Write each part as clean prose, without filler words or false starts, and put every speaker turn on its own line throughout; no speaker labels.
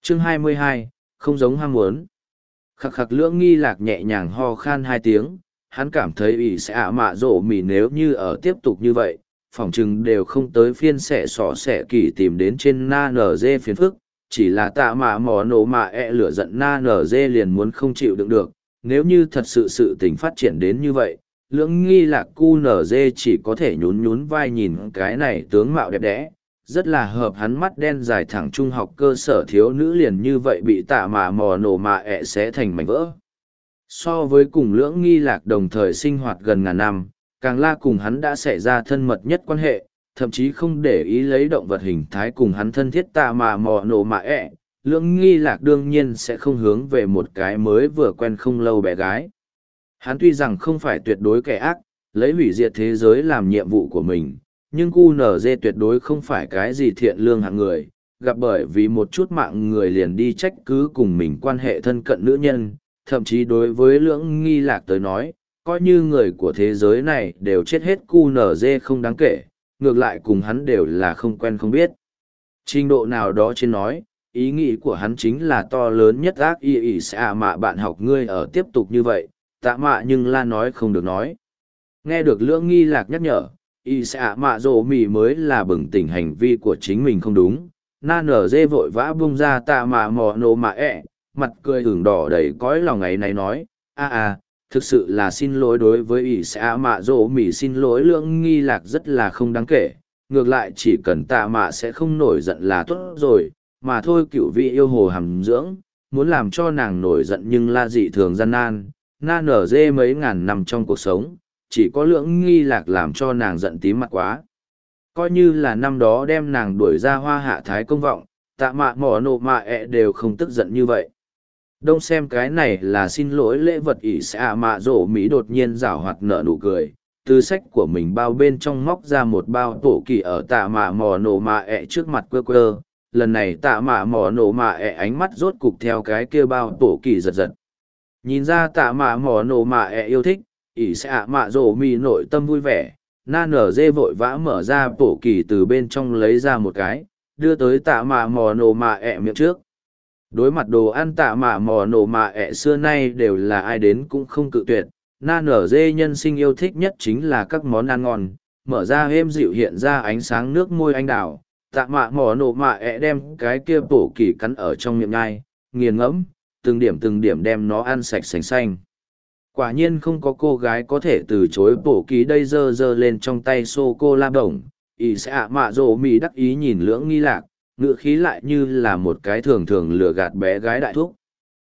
Chương 22, không giống ham muốn. Khắc khắc Lưỡng Nghi Lạc nhẹ nhàng ho khan 2 tiếng, hắn cảm thấy ỷ sẽ ạ mạ rổ mỉ nếu như ở tiếp tục như vậy, phỏng chừng đều không tới phiên xẻ sỏ xẻ kỳ tìm đến trên na nở dê phiền phức, chỉ là tạ mạ mò nổ mạ lửa giận na nở dê liền muốn không chịu đựng được. Nếu như thật sự tình phát triển đến như vậy, Lưỡng Nghi Lạc cu nở dê chỉ có thể nhún nhún vai nhìn cái này tướng mạo đẹp đẽ, rất là hợp hắn mắt đen dài thẳng trung học cơ sở thiếu nữ liền như vậy bị tạ mạ mò nổ mạ xé thành mảnh vỡ. So với cùng Lưỡng Nghi Lạc đồng thời sinh hoạt gần ngàn năm, Càng La cùng hắn đã xảy ra thân mật nhất quan hệ, thậm chí không để ý lấy động vật hình thái cùng hắn thân thiết tạ mạ mò nổ mạ Lưỡng Nghi Lạc đương nhiên sẽ không hướng về một cái mới vừa quen không lâu bé gái. Hắn tuy rằng không phải tuyệt đối kẻ ác, lấy hủy diệt thế giới làm nhiệm vụ của mình, nhưng QNZ tuyệt đối không phải cái gì thiện lương hạng người, gặp bởi vì một chút mạng người liền đi trách cứ cùng mình quan hệ thân cận nữ nhân, thậm chí đối với Lưỡng Nghi Lạc tới nói, coi như người của thế giới này đều chết hết QNZ không đáng kể, ngược lại cùng hắn đều là không quen không biết. Trình độ nào đó trên nói, ý nghĩ của hắn chính là to lớn nhất ác y sẽ mạ bạn học ngươi ở tiếp tục như vậy, tạ mạ nhưng la nói không được nói. Nghe được Lưỡng Nghi Lạc nhắc nhở, y sẽ mạ rồ mì mới là bừng tỉnh hành vi của chính mình không đúng. Na nở dê vội vã bung ra tạ mạ mò nổ mạ mặt cười hưởng đỏ đầy cõi lòng ấy này nói, thực sự là xin lỗi đối với y sẽ mạ rồ mì, xin lỗi Lưỡng Nghi Lạc rất là không đáng kể, ngược lại chỉ cần tạ mạ sẽ không nổi giận là tốt rồi, mà thôi cựu vị yêu hồ hàm dưỡng, muốn làm cho nàng nổi giận nhưng la dị thường gian nan. Na nở dê mấy ngàn năm trong cuộc sống, chỉ có Lưỡng Nghi Lạc làm cho nàng giận tím mặt quá. Coi như là năm đó đem nàng đuổi ra Hoa Hạ Thái công vọng, tạ mạ mỏ nộ mạ đều không tức giận như vậy. Đông xem cái này là xin lỗi lễ vật ỷ sẽ mạ rổ Mỹ đột nhiên rảo hoạt nở nụ cười, từ sách của mình bao bên trong móc ra một bao tổ kỳ ở tạ mạ mỏ nổ mạ trước mặt quơ quơ. Lần này tạ mạ mỏ nổ mạ ánh mắt rốt cục theo cái kia bao tổ kỳ giật giật. Nhìn ra tạ mạ mỏ nổ mạ yêu thích, ỷ sẽ mạ rổ mì nội tâm vui vẻ, na nở dê vội vã mở ra tổ kỳ từ bên trong lấy ra một cái, đưa tới tạ mạ mỏ nổ mạ miệng trước. Đối mặt đồ ăn tạ mạ mỏ nổ mạ xưa nay đều là ai đến cũng không cự tuyệt, na nở dê nhân sinh yêu thích nhất chính là các món ăn ngon, mở ra êm dịu hiện ra ánh sáng nước môi anh đào. Tạ mạ mỏ nổ mạ đem cái kia bổ kỳ cắn ở trong miệng nhai, nghiền ngẫm, từng điểm đem nó ăn sạch sành xanh. Quả nhiên không có cô gái có thể từ chối bổ kỳ đây giơ lên trong tay sô-cô-la bổng, ỷ sẽ ạ mạ rồ mì đắc ý nhìn Lưỡng Nghi Lạc, ngựa khí lại như là một cái thường lừa gạt bé gái đại thúc.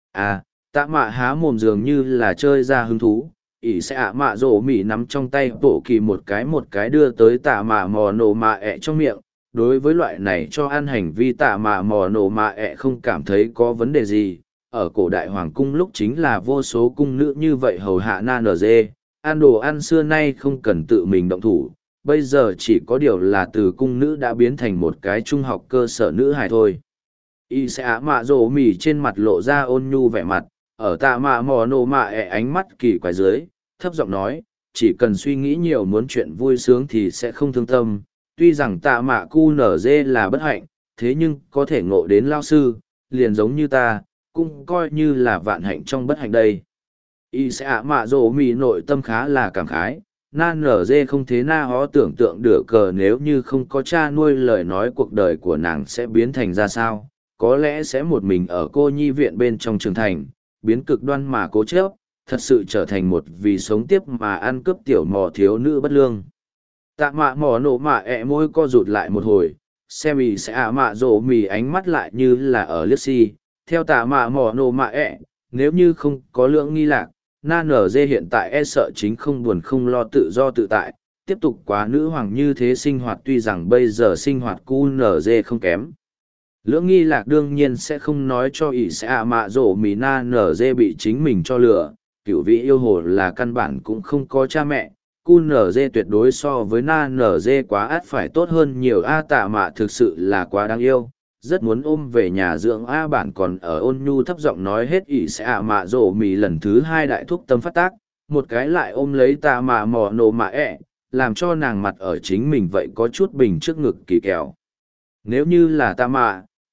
Tạ mạ há mồm dường như là chơi ra hứng thú, ỷ sẽ ạ mạ rồ mì nắm trong tay bổ kỳ một cái đưa tới tạ mạ mò nổ mạ trong miệng. Đối với loại này cho ăn hành vi tạ mạ mò nổ mạ không cảm thấy có vấn đề gì. Ở cổ đại hoàng cung lúc chính là vô số cung nữ như vậy hầu hạ na nở dê, ăn đồ ăn xưa nay không cần tự mình động thủ, bây giờ chỉ có điều là từ cung nữ đã biến thành một cái trung học cơ sở nữ hài thôi. Y sẽ ạ mạ rổ mỉ trên mặt lộ ra ôn nhu vẻ mặt, ở tạ mạ mò nổ mạ ánh mắt kỳ quái dưới, thấp giọng nói, chỉ cần suy nghĩ nhiều muốn chuyện vui sướng thì sẽ không thương tâm. Tuy rằng tạ mạ cu nở dê là bất hạnh, thế nhưng có thể ngộ đến lao sư, liền giống như ta, cũng coi như là vạn hạnh trong bất hạnh đây. Y sẽ ạ mạ rổ mì nội tâm khá là cảm khái, na nở dê không thế na hó tưởng tượng được cờ nếu như không có cha nuôi lời nói cuộc đời của nàng sẽ biến thành ra sao, có lẽ sẽ một mình ở cô nhi viện bên trong trưởng thành, biến cực đoan mà cố chấp, thật sự trở thành một vì sống tiếp mà ăn cướp tiểu mò thiếu nữ bất lương. Tạ mạ mỏ nổ mạ môi co rụt lại một hồi, xem y sẽ ạ mạ rổ mì ánh mắt lại như là ở liếc si, theo tạ mạ mỏ nổ mạ nếu như không có Lưỡng Nghi Lạc, na nở dê hiện tại sợ chính không buồn không lo tự do tự tại, tiếp tục quá nữ hoàng như thế sinh hoạt, tuy rằng bây giờ sinh hoạt QNZ không kém. Lưỡng Nghi Lạc đương nhiên sẽ không nói cho ỷ sẽ ạ mạ rổ mì na nở dê bị chính mình cho lừa, cửu vị yêu hồ là căn bản cũng không có cha mẹ. QNZ tuyệt đối so với na nở dê quá át phải tốt hơn nhiều. Tạ mạ thực sự là quá đáng yêu, rất muốn ôm về nhà dưỡng. Bản còn ở ôn nhu thấp giọng nói hết ỷ sẽ ạ mạ rổ mì lần thứ hai đại thúc tâm phát tác, một cái lại ôm lấy tạ mạ mò nổ mạ làm cho nàng mặt ở chính mình vậy có chút bình trước ngực kỳ kèo. Nếu như là tạ mạ,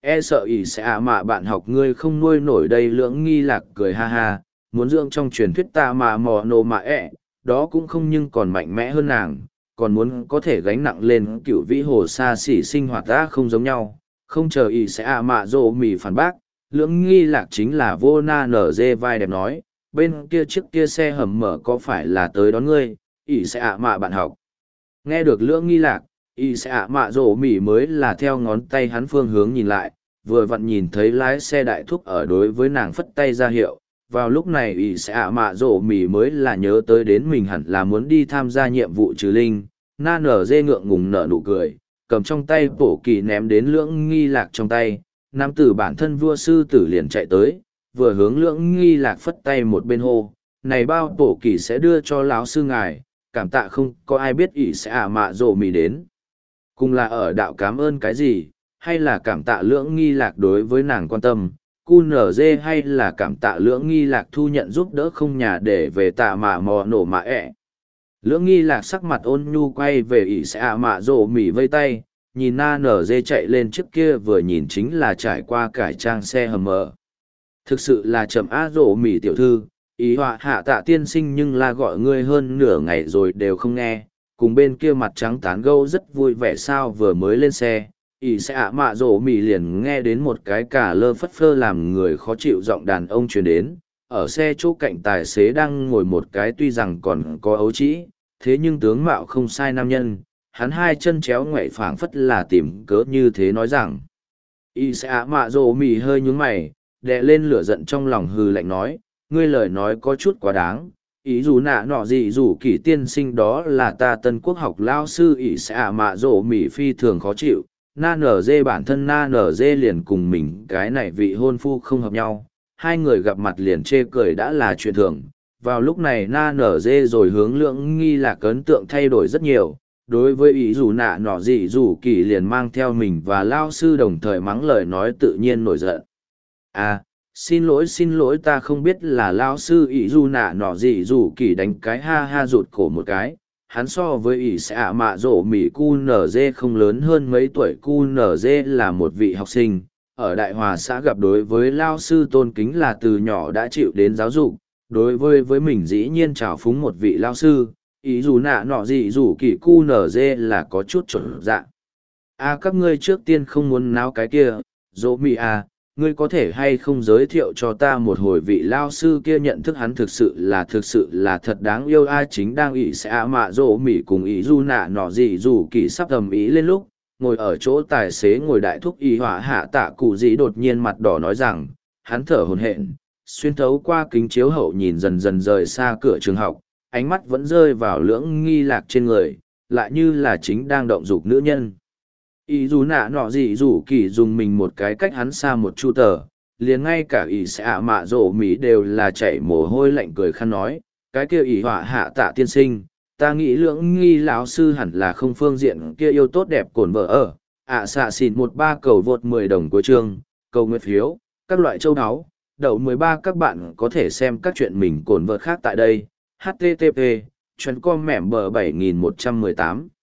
e sợ ỷ sẽ mạ bạn học ngươi không nuôi nổi đây. Lưỡng nghi lạc cười ha ha, muốn dưỡng trong truyền thuyết tạ mạ mò nổ mạ đó cũng không nhưng còn mạnh mẽ hơn nàng, còn muốn có thể gánh nặng lên cựu vĩ hồ xa xỉ sinh hoạt ta không giống nhau. Không chờ ỷ sẽ mạ rộ mỉ phản bác, lưỡng nghi lạc chính là vô na nở dê vai đẹp nói, bên kia chiếc kia xe hầm mở có phải là tới đón ngươi, ỷ sẽ mạ bạn học. Nghe được lưỡng nghi lạc, ỷ sẽ mạ rộ mỉ mới là theo ngón tay hắn phương hướng nhìn lại, vừa vặn nhìn thấy lái xe đại thúc ở đối với nàng phất tay ra hiệu. Vào lúc này ỷ sẽ mạ rộ mỉ mới là nhớ tới đến mình hẳn là muốn đi tham gia nhiệm vụ trừ linh. Na nở dê ngượng ngùng nở nụ cười, cầm trong tay bổ kỳ ném đến lưỡng nghi lạc trong tay. Nam tử bản thân vua sư tử liền chạy tới, vừa hướng lưỡng nghi lạc phất tay một bên hô, này bao bổ kỳ sẽ đưa cho lão sư ngài, cảm tạ không có ai biết ỷ sẽ mạ rộ mỉ đến. Cùng là ở đạo cảm ơn cái gì, hay là cảm tạ lưỡng nghi lạc đối với nàng quan tâm, QNZ hay là cảm tạ lưỡng nghi lạc thu nhận giúp đỡ không nhà để về tạ mạ mò nổ mạ Lưỡng nghi lạc sắc mặt ôn nhu quay về ỷ sẽ mạ rộ mỉ vây tay, nhìn na nở dê chạy lên trước kia vừa nhìn chính là trải qua cải trang xe hầm mở. Thực sự là chậm á rộ mỉ tiểu thư, ý họa hạ tạ tiên sinh nhưng là gọi ngươi hơn nửa ngày rồi đều không nghe, cùng bên kia mặt trắng tán gâu rất vui vẻ sao vừa mới lên xe. Ý sẽ mạ rộ mỉ liền nghe đến một cái cả lơ phất phơ làm người khó chịu giọng đàn ông truyền đến, ở xe chỗ cạnh tài xế đang ngồi một cái tuy rằng còn có ấu trĩ, thế nhưng tướng mạo không sai nam nhân, hắn hai chân chéo ngoại phảng phất là tìm cớ như thế nói rằng. Y sẽ mạ rồ mì hơi nhúng mày, đè lên lửa giận trong lòng hừ lạnh nói, ngươi lời nói có chút quá đáng, ý dù nạ nọ gì dù kỷ tiên sinh đó là ta tân quốc học lao sư. Y sẽ mạ rồ mì phi thường khó chịu, na nở dê bản thân na nở dê liền cùng mình cái này vị hôn phu không hợp nhau, hai người gặp mặt liền chê cười đã là chuyện thường. Vào lúc này na nở dê rồi hướng lưỡng nghi lạc ấn tượng thay đổi rất nhiều, đối với ý dù nạ nọ gì dù kỳ liền mang theo mình và lao sư đồng thời mắng lời nói tự nhiên nổi giận. Xin lỗi ta không biết là lao sư ý dù nạ nọ gì dù kỳ đánh cái ha ha rụt cổ một cái. Hắn so với ỷ sẽ mạ rổ mỉ QNZ không lớn hơn mấy tuổi. QNZ là một vị học sinh, ở Đại Hòa xã gặp đối với lao sư tôn kính là từ nhỏ đã chịu đến giáo dục, đối với mình dĩ nhiên trào phúng một vị lao sư, ý dù nạ nọ gì dù kỳ QNZ là có chút chuẩn dạ. Các ngươi trước tiên không muốn náo cái kia, dỗ mỉ ngươi có thể hay không giới thiệu cho ta một hồi vị lao sư kia nhận thức hắn thực sự là thật đáng yêu. Chính đang ỷ sẽ mạ dỗ mỉ cùng ý du nạ nọ gì dù kỳ sắp tầm ý lên lúc, ngồi ở chỗ tài xế ngồi đại thúc y hỏa hạ tạ cụ dĩ đột nhiên mặt đỏ nói rằng, hắn thở hổn hển, xuyên thấu qua kính chiếu hậu nhìn dần dần rời xa cửa trường học, ánh mắt vẫn rơi vào lưỡng nghi lạc trên người, lại như là chính đang động dục nữ nhân. Ý dù nạ nọ gì dù kỳ dùng mình một cái cách hắn xa một chu tờ, liền ngay cả ý sẽ mạ rổ mỹ đều là chảy mồ hôi lạnh cười khăn nói, cái kia ý họa hạ tạ tiên sinh, ta nghĩ lưỡng nghi lão sư hẳn là không phương diện kia yêu tốt đẹp cồn vợ ở. Xạ xỉn 13 cầu vượt 10 đồng cuối chương, cầu nguyện phiếu, các loại châu áo, đậu 13 các bạn có thể xem các chuyện mình cồn vợt khác tại đây. http://com mẻm bờ 7118